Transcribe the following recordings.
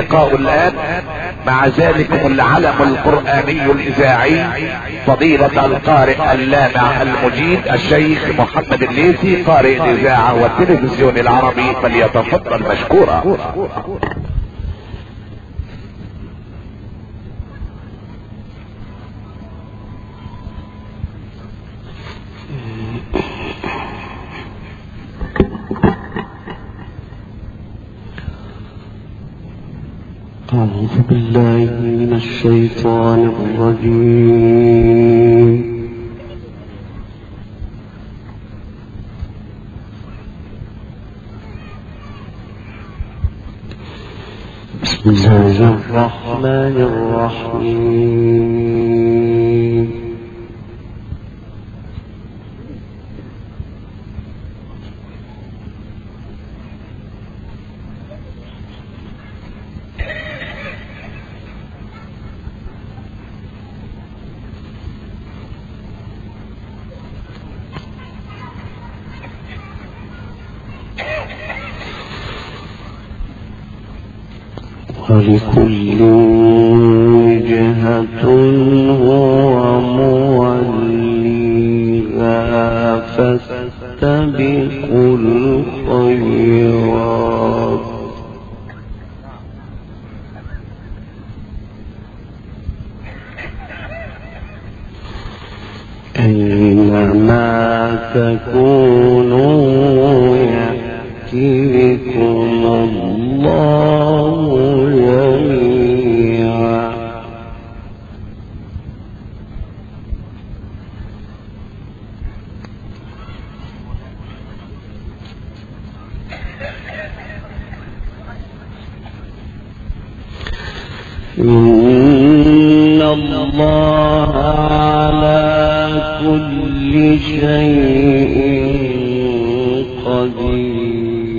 اللقاء الان مع ذلكم العلم القرآني الاذاعي فضيلة القارئ اللامع المجيد الشيخ محمد الليثي قارئ الاذاعة والتلفزيون العربي، فليتفضل مشكورا. أعوذ بالله من الشيطان الرجيم. بسم الله الرحمن الرحيم. ولكل وجهة هو موليها فاستبقوا الخيرات أينما تكونوا يأتي بكم الله جميعا. إن الله على كل شيء قدير.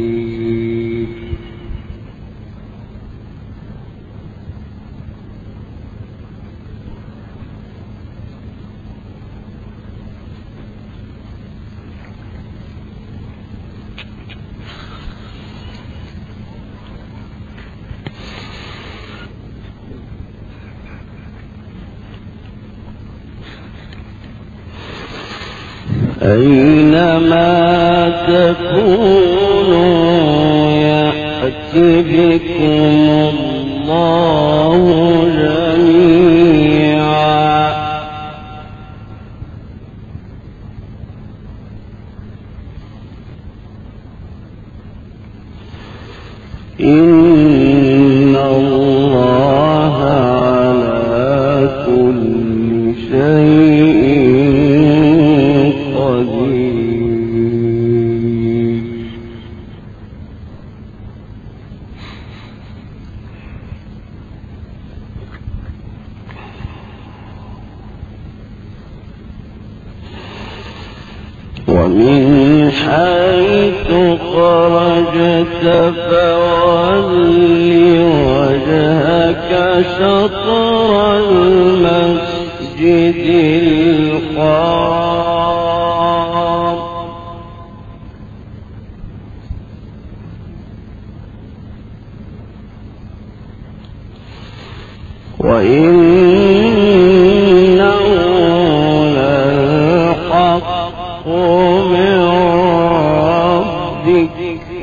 أينما تكونوا يأتي بكم الله جميعا. إن الله على كل شيء ومن حيث خرجت فول وجهك شطر المسجد الحرام وإنه للحق من ربك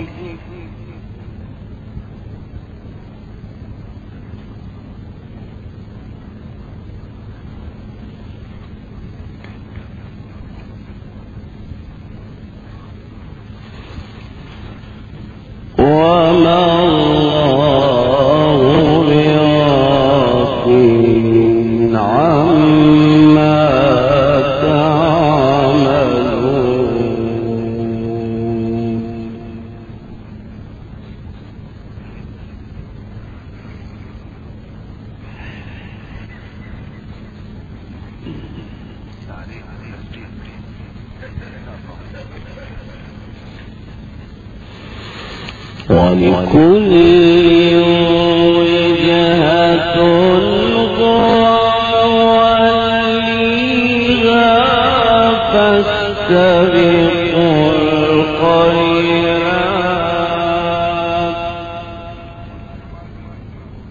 وما الله بغافل عما تعملون. ولكل وجهة وليها فاستبقوا الخيرات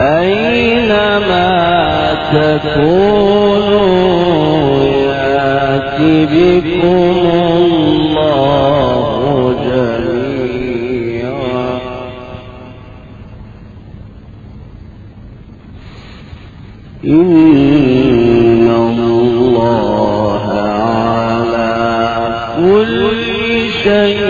أينما تكونوا يأتي بكم الله جميعا إن الله على كل شيء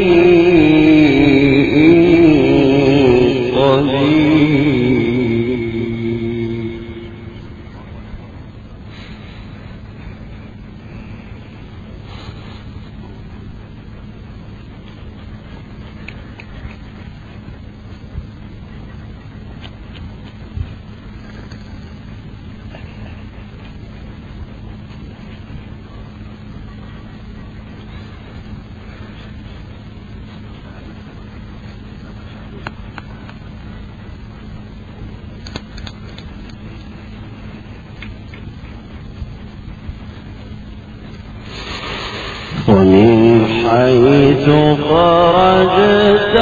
ومن حيث خرجت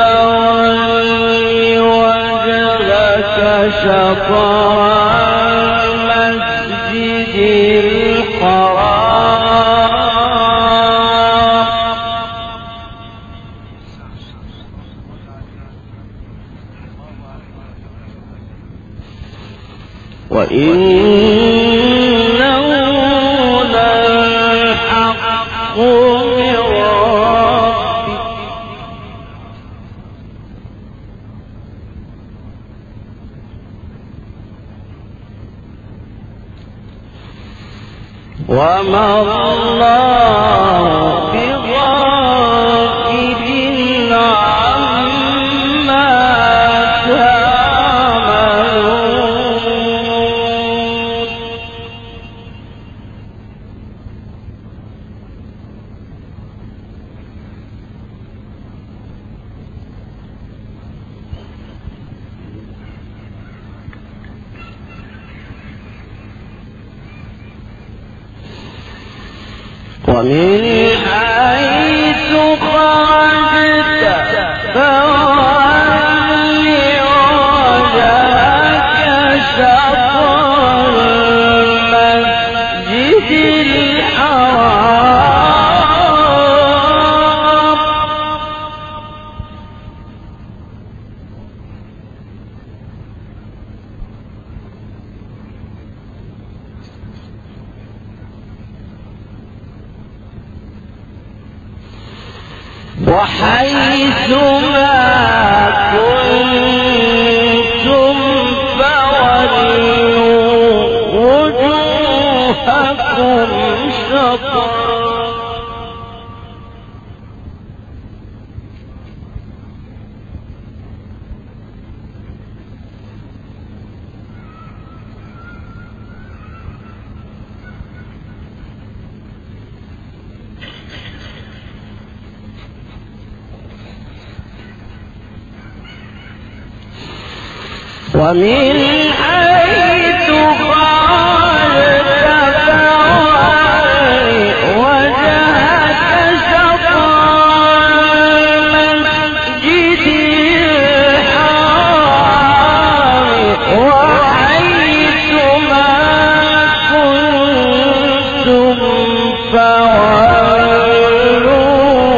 فول وجهك شطر المسجد الحرام وإنه للحق من ربك وما الله بغافل عما تعملون ومن حيث خرجت فول وجهك شطر المسجد الحرام وحيث ما كنتم فولوا وجوهكم شطره ومن حيث خرجت فول وجهك شطر المسجد الحرام وحيث ما كنتم فولوا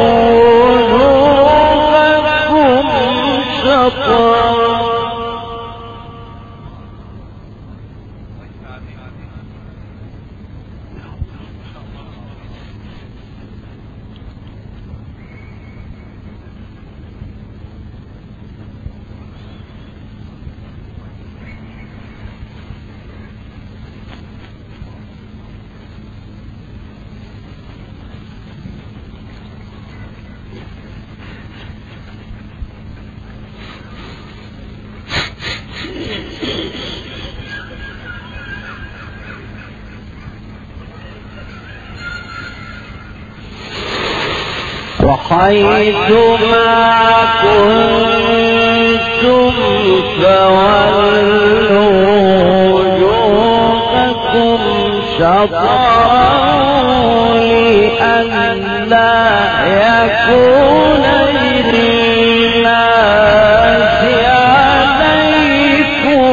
وجوهكم شطره وحيث ما كنتم فولوا وجوهكم شطره لئلا يكون للناس عليكم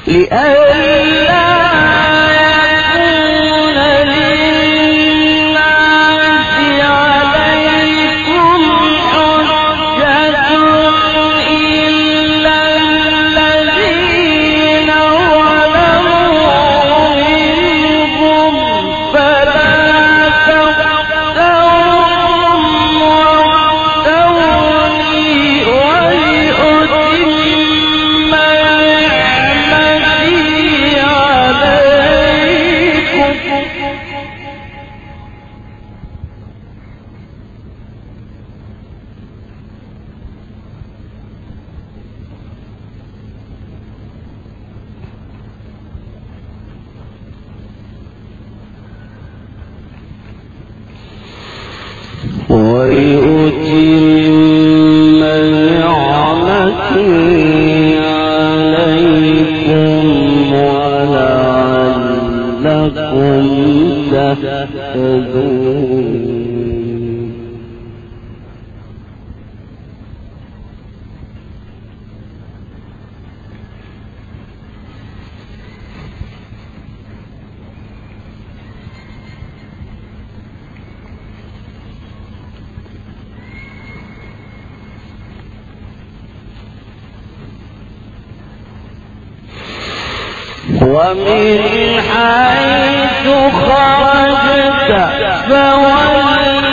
ومن حيث خرجت فول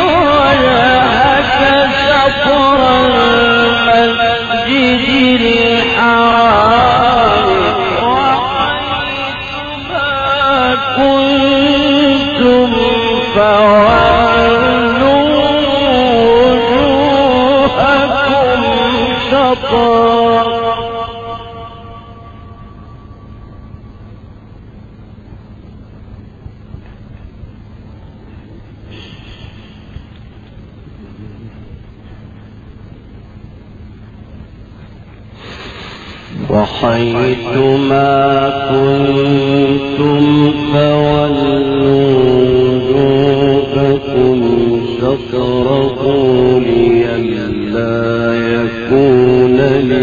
وجهك شطر المسجد الحرام وحيثما كنتم فولوا وجوهكم شطره وحيثما كنتم فولوا وجوهكم شطره لئلا يكون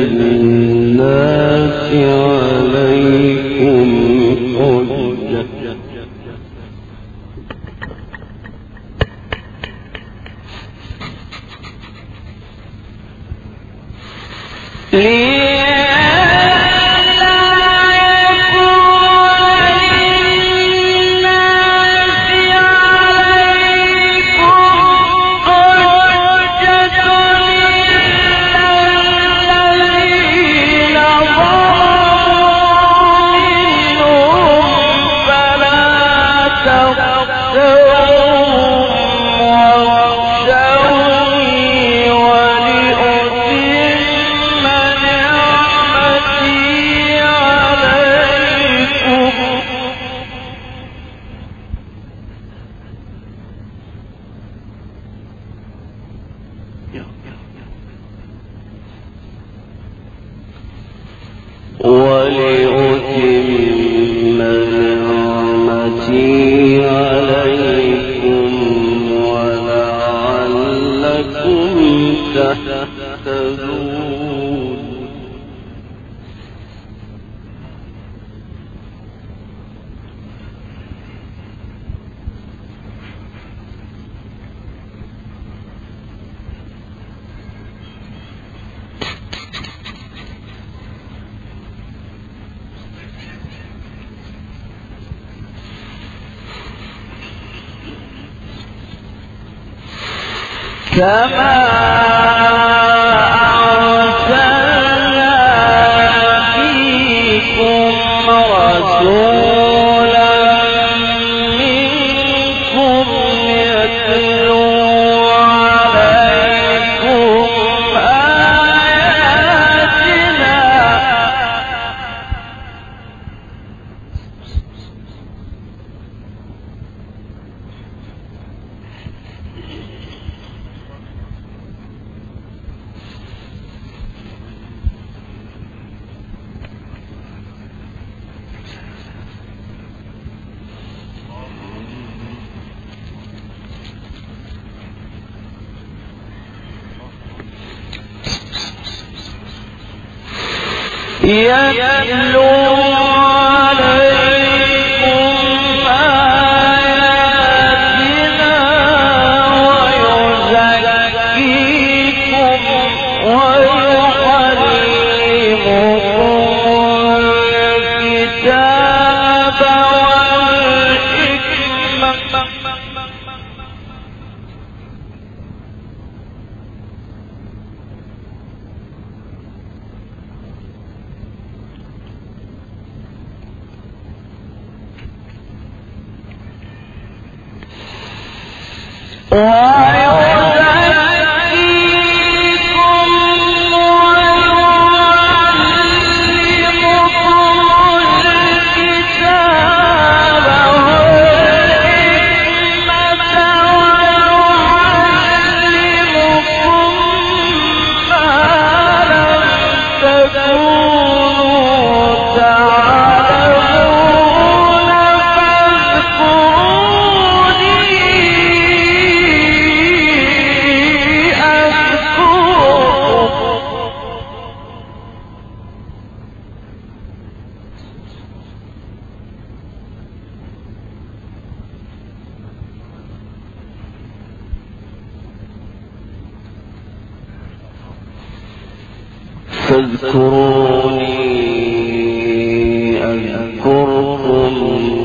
للناس عليكم حجة ولأتم نعمتي عليكم ولعلكم تهتدون كما أرسلنا فيكم رسولا منكم يتلو عليكم آياتنا يتلو عليكم آياتنا ويزكيكم ويعلمكم الكتاب والحكمة فاذكروني أذكركم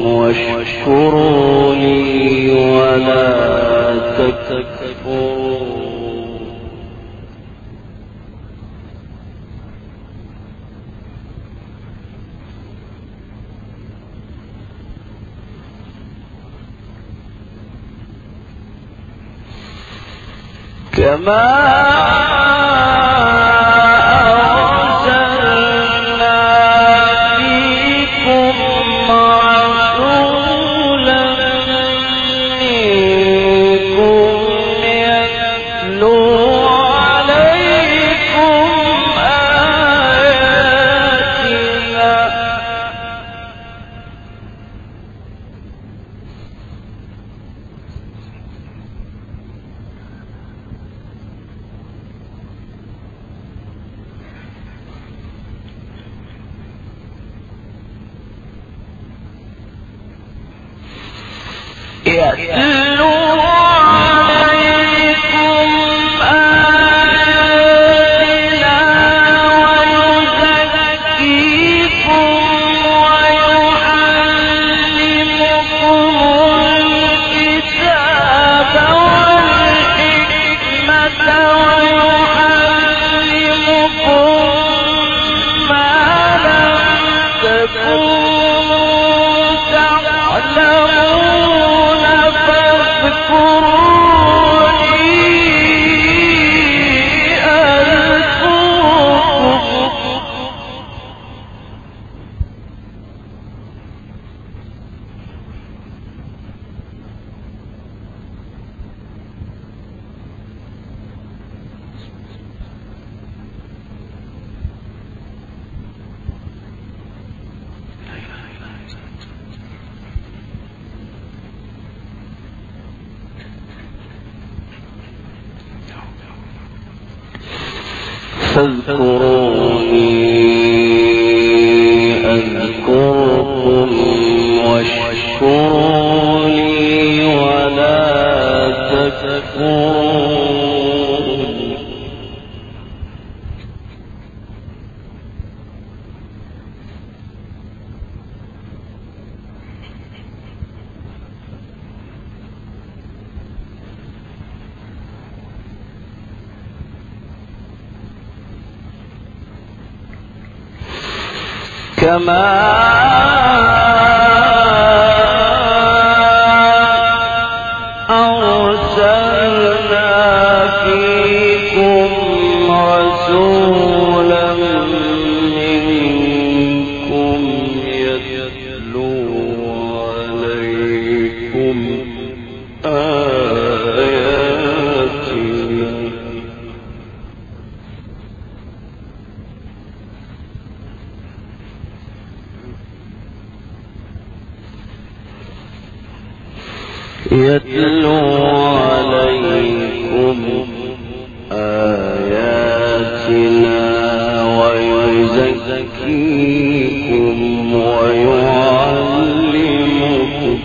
واشكروني ولا تكفرون. كما يتلو عليكم آياتنا ويزكيكم ويعلمكم الكتاب والحكمة ويعلمكم ما لم تكونوا تعلمون فاذكروني أذكركم. فاذكروني أذكركم واشكروني ولا تكفرون. كما أرسلنا فيكم رسولا منكم يتلو عليكم آياتنا يتلو عليكم آياتنا ويزكيكم ويزكيكم ويعلمكم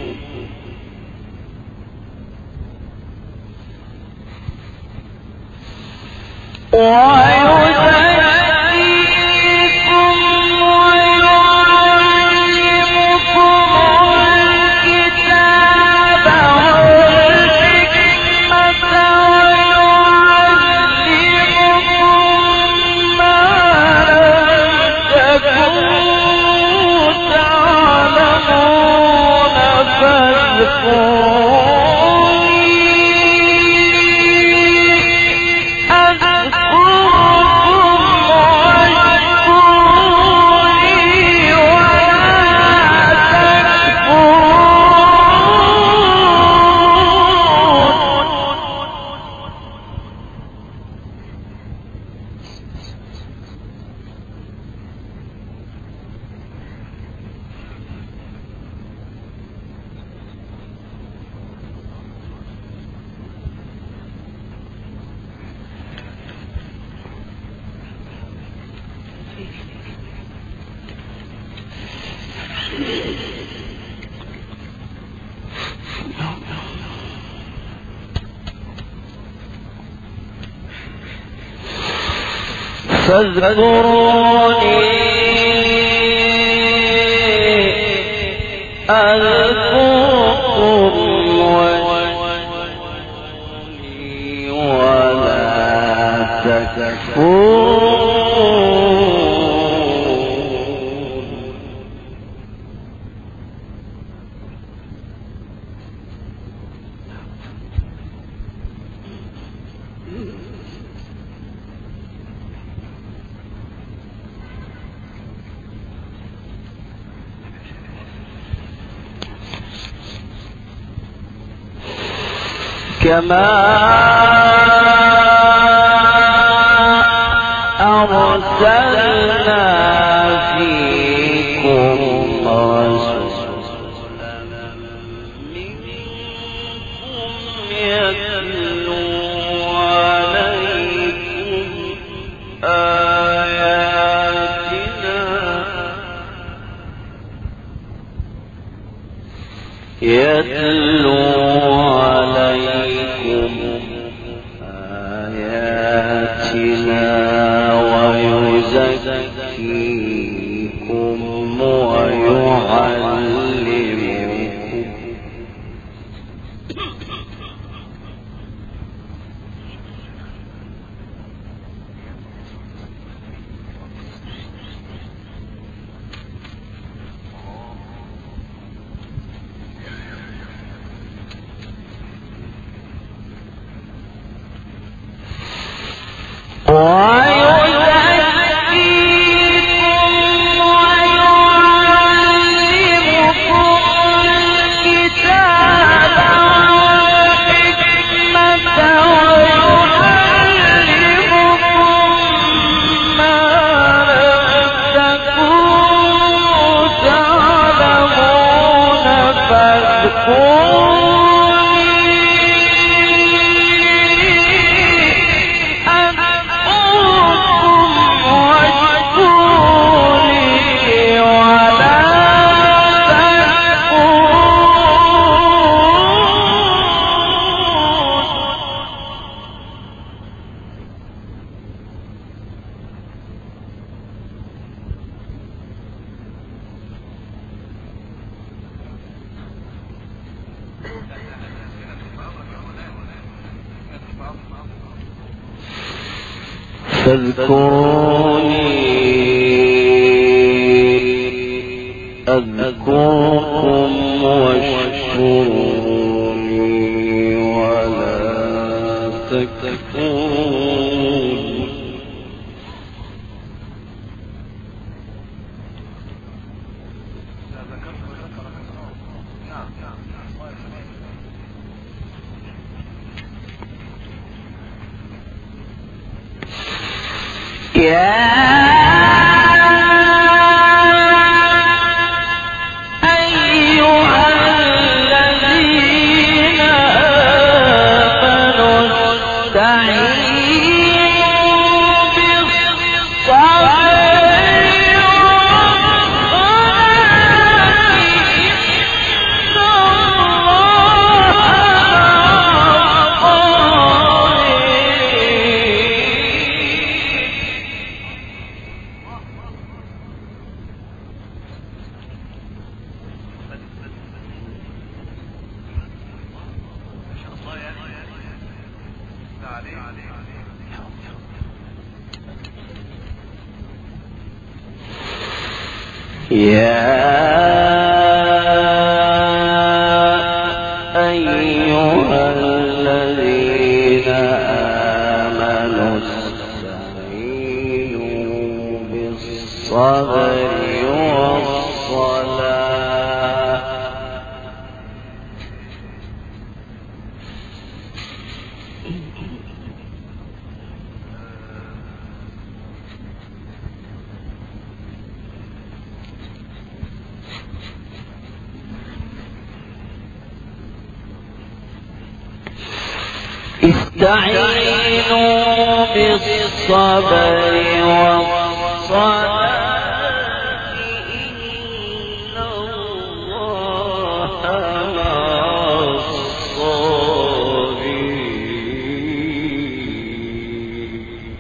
فاذكروني أذكركم واشكروني ولا تكفرون. كما أرسلنا فيكم رسولا منكم يتلو عليكم آياتنا ويزكيكم ويعلمكم. فاذكروني أذكركم واشكروني ولا تكفرون. استعينوا بالصبر يا أيها الذين آمنوا استعينوا بالصبر والصلاة استعينوا بالصبر والصلاة إن الله مع الصابرين.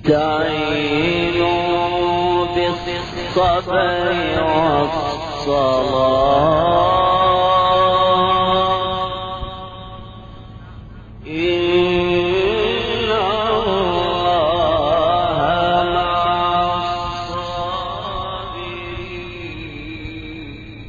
استعينوا بالصبر والصلاة إن الله مع الصابرين.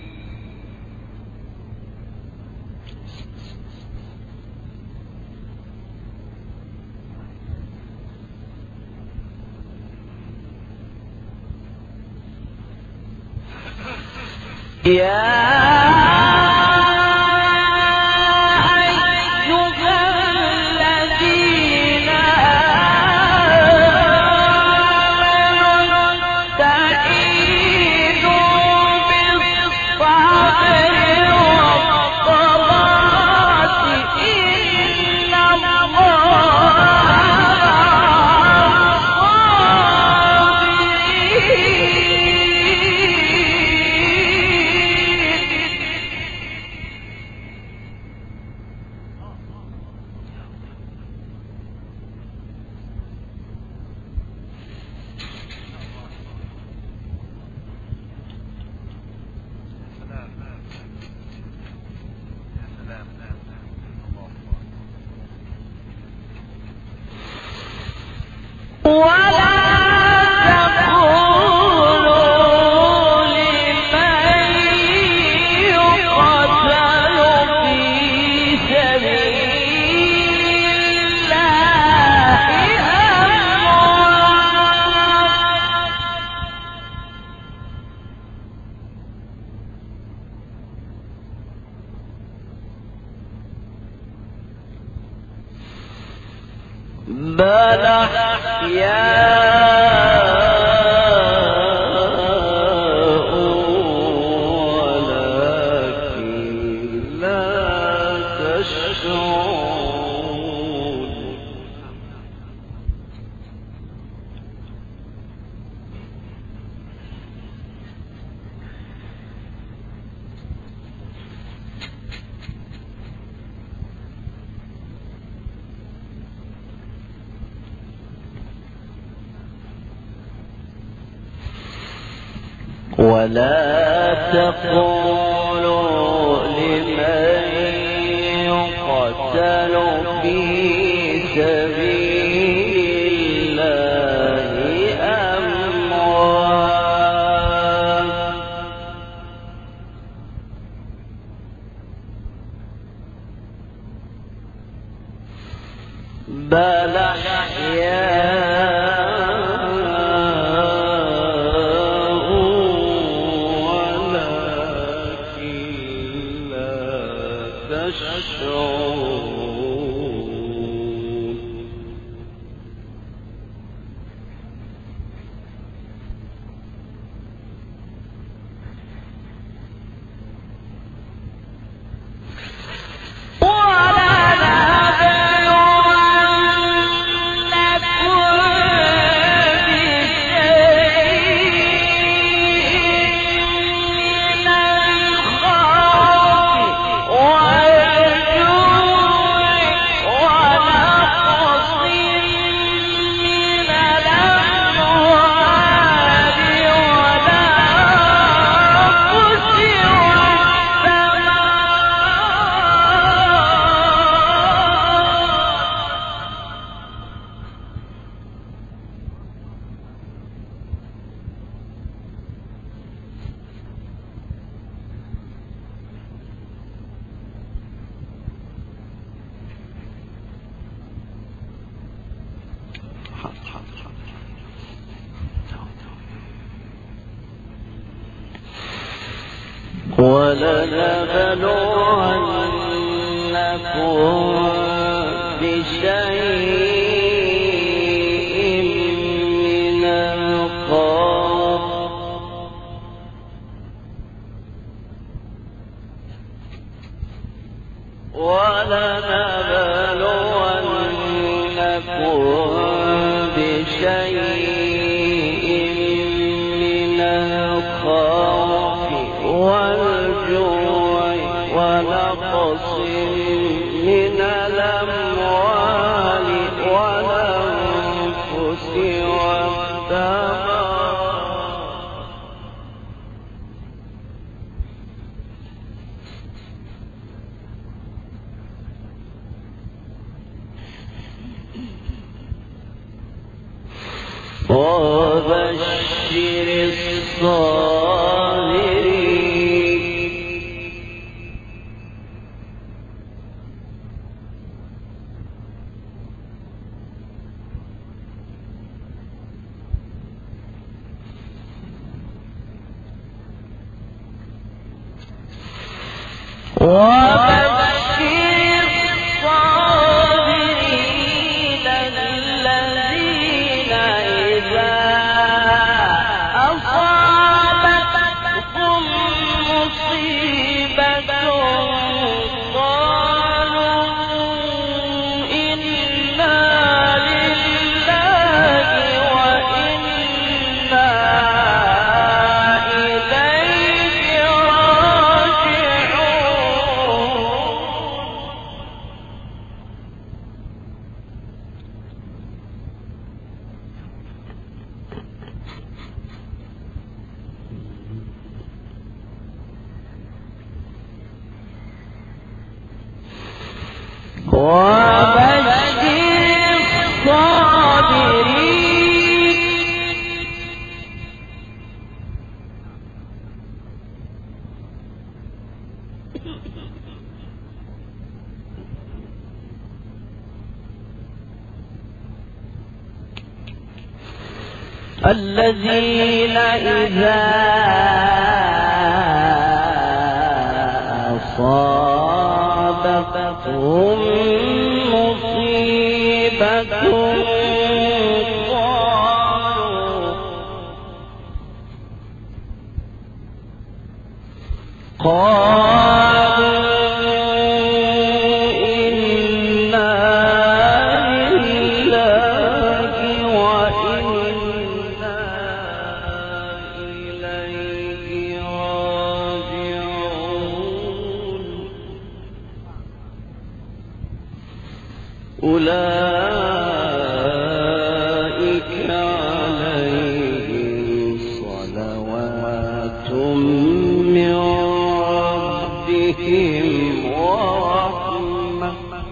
بل أحياء ولكن لا تشعرون. ولا تقولوا لمن يقتل في سبيل الله أموات بل أحياء ولنبلونكم بشيء من الخوف والجوع ونقص من الأموال والأنفس وبشر الصابرين الذين إذا أصابتهم مصيبة قالوا إنا لله وإنا إليه راجعون وبشر الذين إذا أصابتهم مصيبة قالوا إنا لله وإنا إليه راجعون أولئك عليهم صلوات من ربهم ورحمة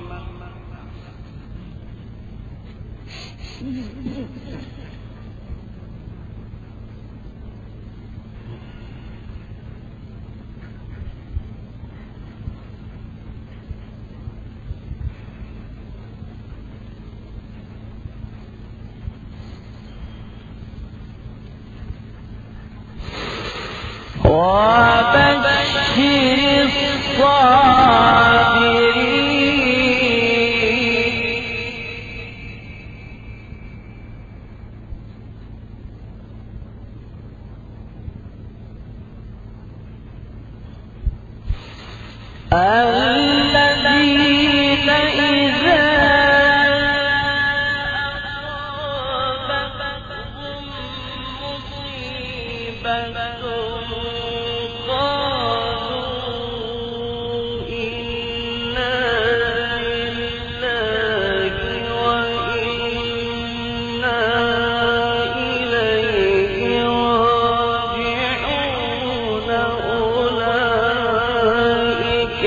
وبشر الصابرين الذين إذا أصابتهم مصيبة قالوا إنا لله وإنا إليه راجعون أولئك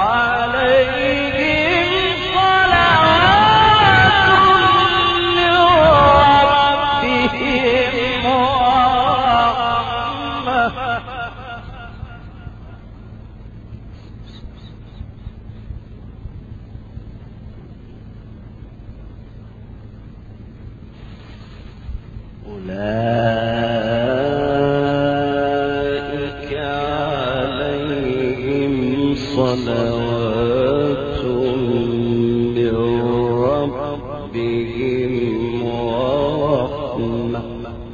عليهم صلوات من ربهم ورحمة أولئك عليهم صلوات من ربهم ورحمة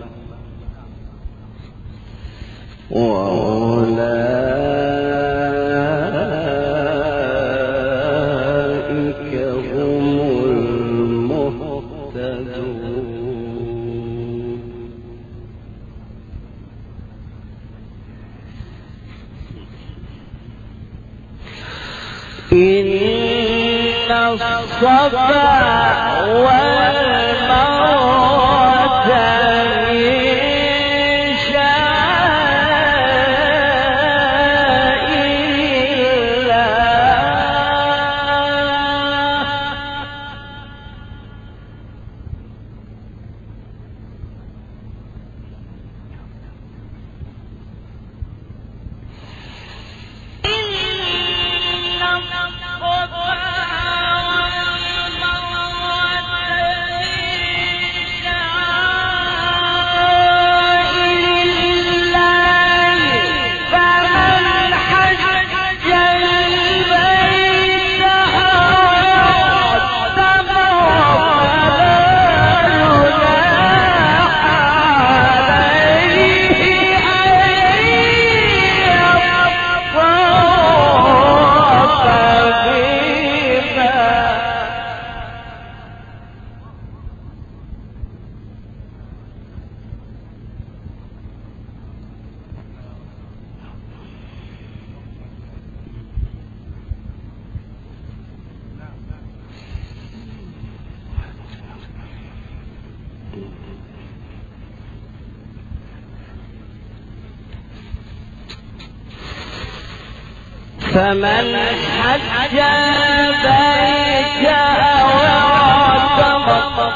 وأولئك هم المهتدون إن الصفا والمروة من شعائر الله فمن حج البيت أو اعتمر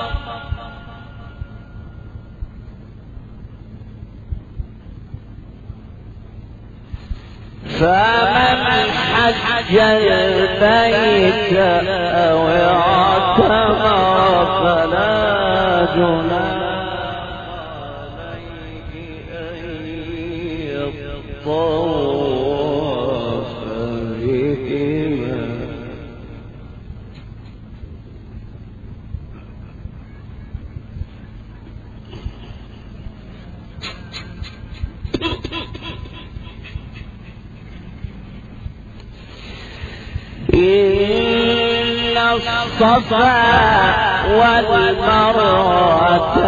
أو اعتمر فلا جناح عليه أن يطوف بهما إن الصفا والمروة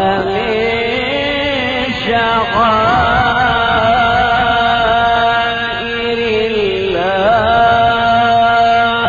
من شعائر الله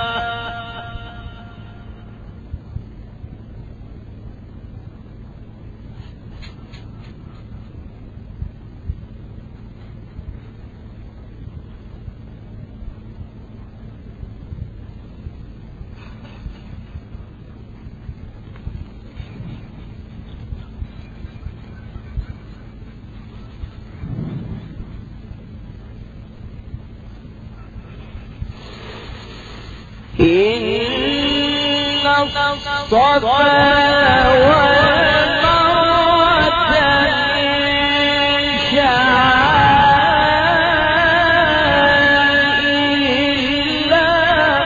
إن الصفا والمروة من شعائر الله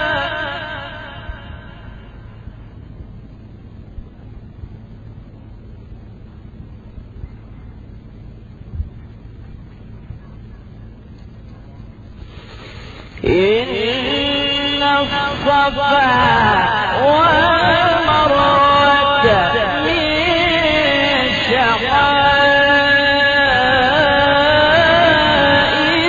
إن الصفا والمروة من شعائر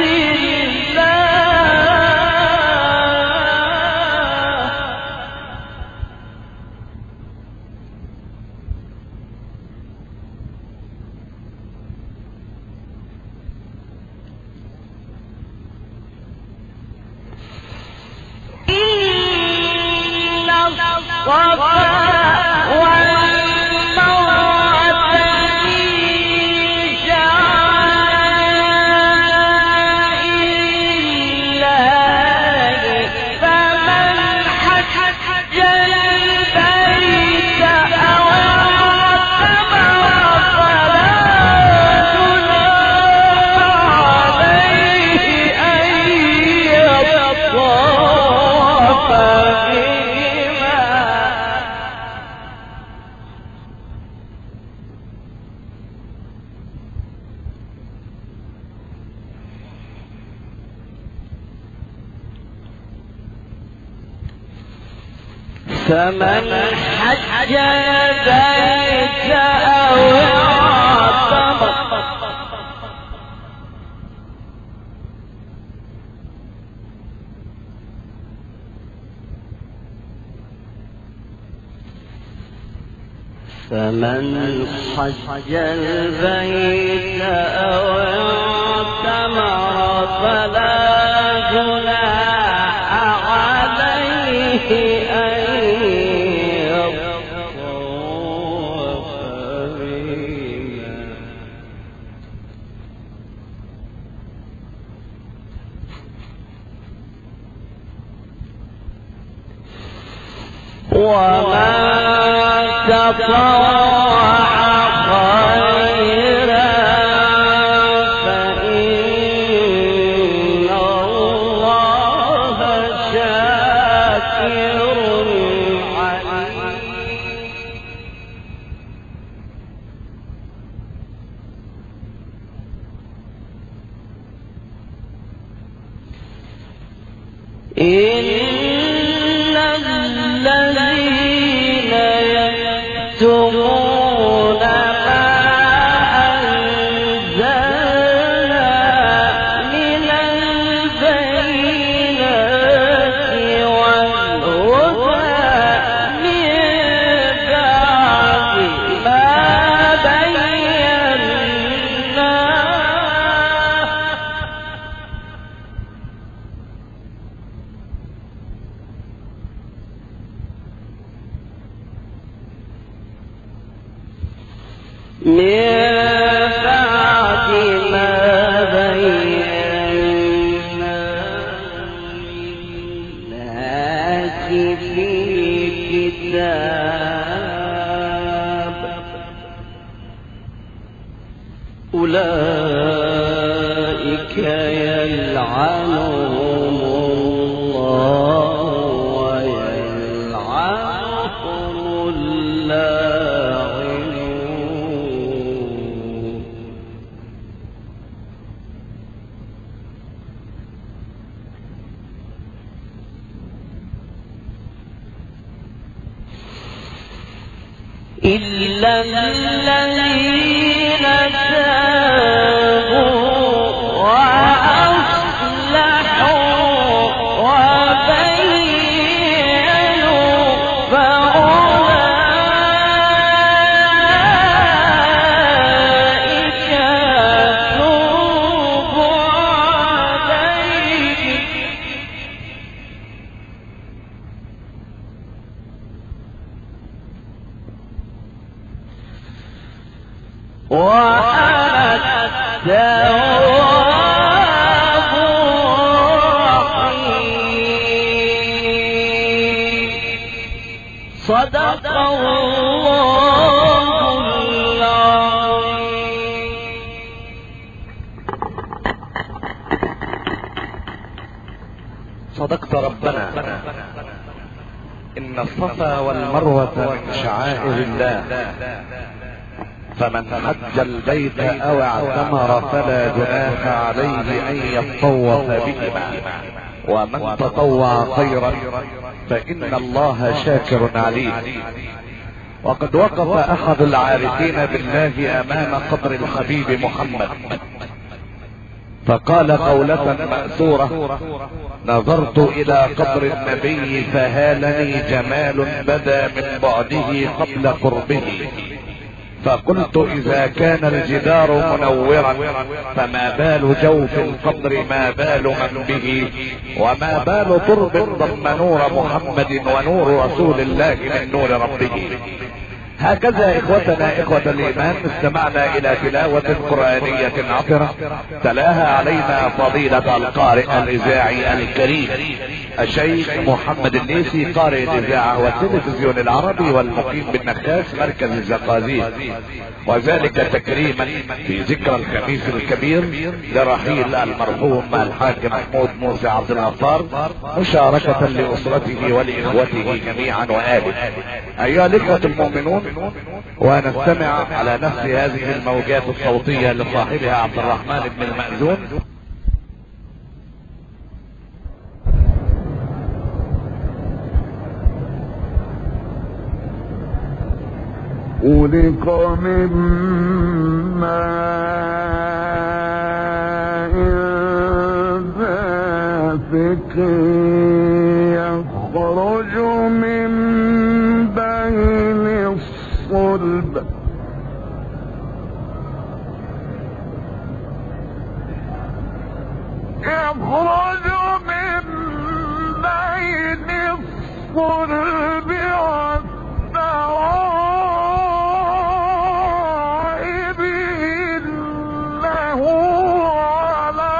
فمن حج البيت أو اعتمر فلا جناح عليه أن يطوف بهما ومن تطوع خيرا فإن الله شاكر عليم إن الذين يكتمون ما أنزلنا من البينات والهدى من بعد ما بيناه بعد ما بينا للناس في الكتاب أولئك يلعنهم الله ويلعنهم اللاعنون إلا الذين تابوا وأصلحوا وبينوا فأولئك أتوب عليهم وأنا التواب الرحيم صدق الله العظيم. صدقت ربنا إن الصفا والمروة من شعائر الله فمن حج البيت أو اعتمر فلا جناح عليه أن يطوف بهما ومن تطوع خيرا فإن الله شاكر عليم. وقد وقف أحد العارفين بالله أمام قبر الحبيب محمد فقال قولة مأثورة: نظرت إلى قبر النبي فهالني جمال بدا من بعده قبل قربه، فقلت إذا كان الجدار منورا فما بال جوف القبر ما بال من به، وما بال ترب ضم نور محمد ونور رسول الله من نور ربه. هكذا إخوتنا إخوة الإيمان استمعنا إلى تلاوة قرآنية عطرة تلاها علينا فضيلة القارئ الإذاعي الكريم الشيخ محمد الليثي قارئ الإذاعة والتلفزيون العربي والمقيم بالنخاس مركز الزقازيق، وذلك تكريما في ذكرى الخميس الكبير لرحيل المرحوم الحاج محمود موسى عبد الغفار، مشاركة لأسرته ولإخوته جميعا وآله. أيها الإخوة المؤمنون، ونستمع على نفس هذه الموجات الصوتية لصاحبها عبد الرحمن بن المأذون. خلق من ماء دافق يخرج من بين الصلب والترائب إنه على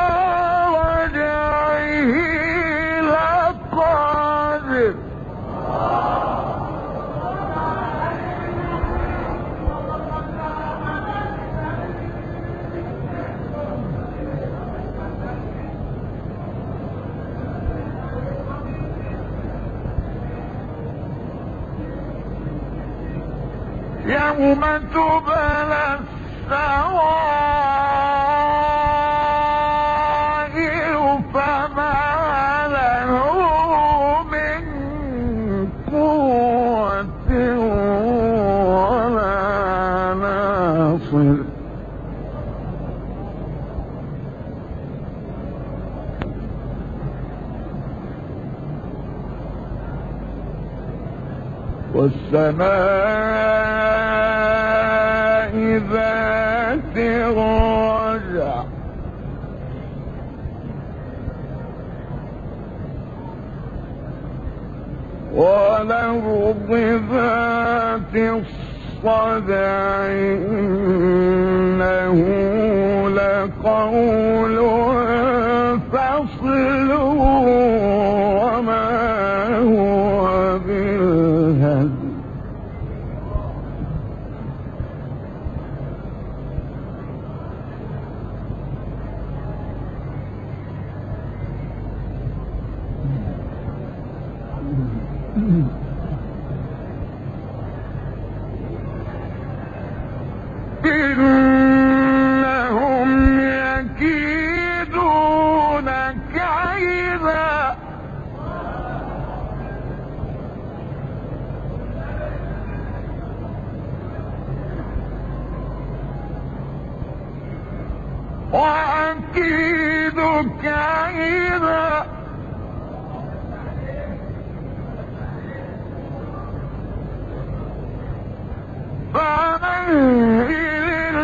رجعه لقادر. يوم تبلى السرائر فما له من قوة ولا ناصر. والسماء ذات الرجع والأرض ذات الصدع الصدع إنه لقول فصل وما هو بالهزل إنهم يكيدون كيدا وأكيد كيدا فمهل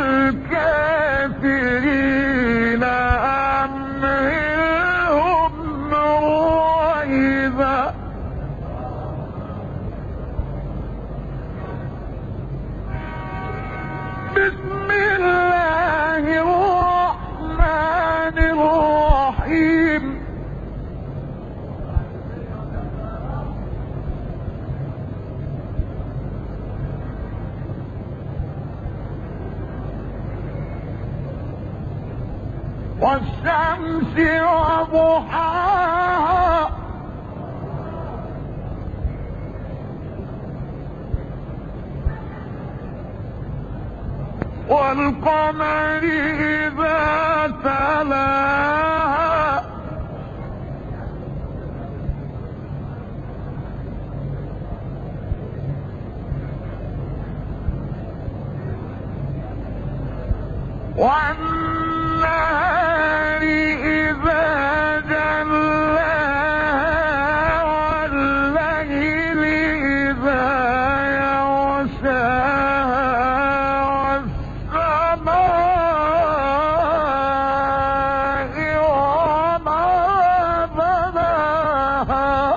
الكافرين أمهلهم رويدا بسم الله الرحمن الرحيم والشمس وضحاها والقمر إذا تلاها والنهار إذا جلاها والليل إذا يغشاها والسماء وما بناها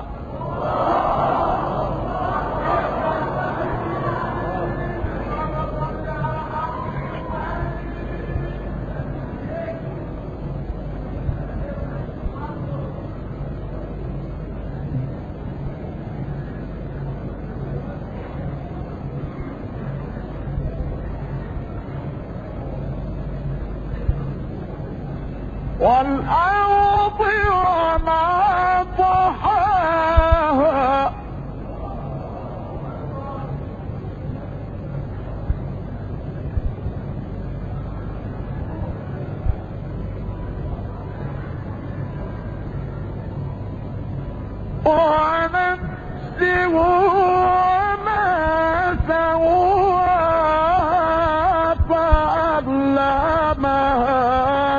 والأرض وما طحاها ونفس وما سواها فألهمها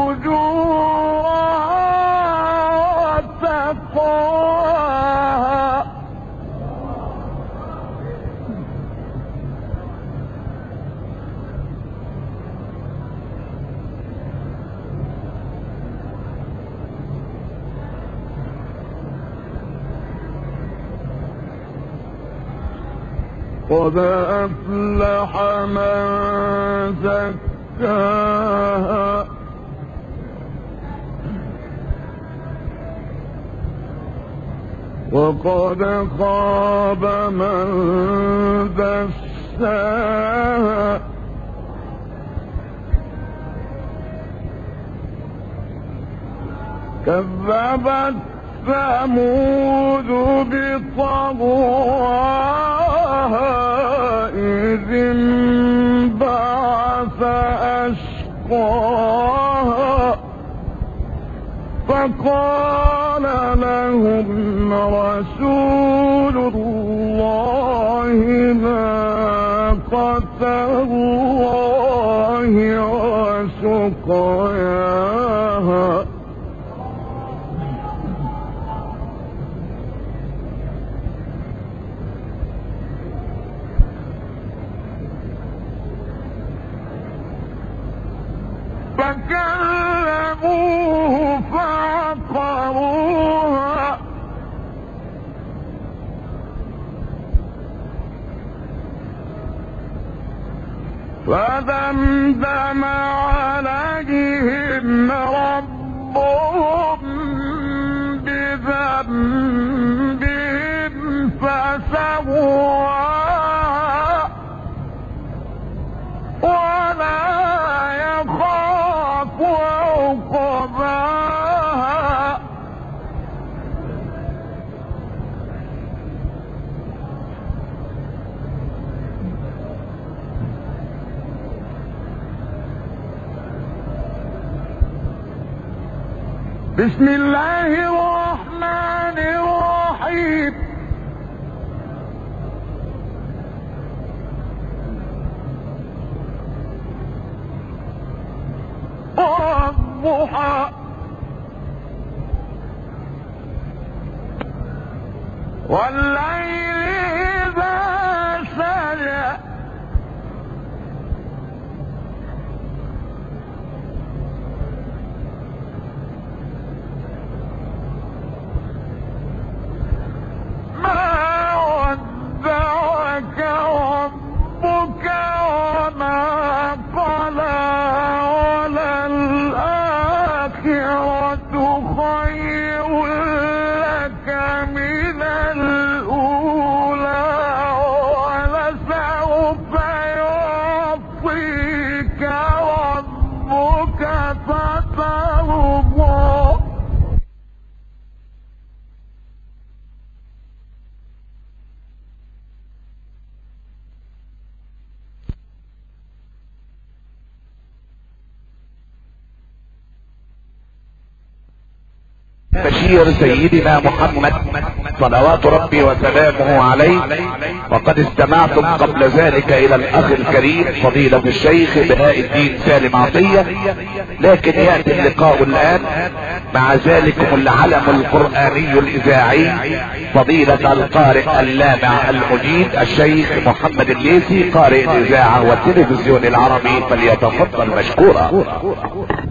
فجورها وتقواها قد أفلح من زكاها وقد خاب من دساها كذبت ثمود بطغواها إذ انبعث أشقاها فقال لهم رسول الله ناقة الله وسقياها فكلموه فعقروها فدمدم عليهم ربهم بذنبهم فسواها ولا يخاف عقباها. بسم الله الرحمن الرحيم. والضحى والليل إذا سجى ما ودعك ربك وما قلى وللآخرة خير لك من الأولى ولسوف يعطيك ربك فترضى. بشير سيدنا محمد صلوات ربي وسلامه عليه. وقد استمعتم قبل ذلك الى الاخ الكريم فضيلة الشيخ بهاء الدين سالم عطية، لكن يأتي اللقاء الان مع ذلكم العلم القرآني الاذاعي فضيلة القارئ اللامع المجيد الشيخ محمد الليثي قارئ الاذاعة والتلفزيون العربي، فليتفضل مشكورا.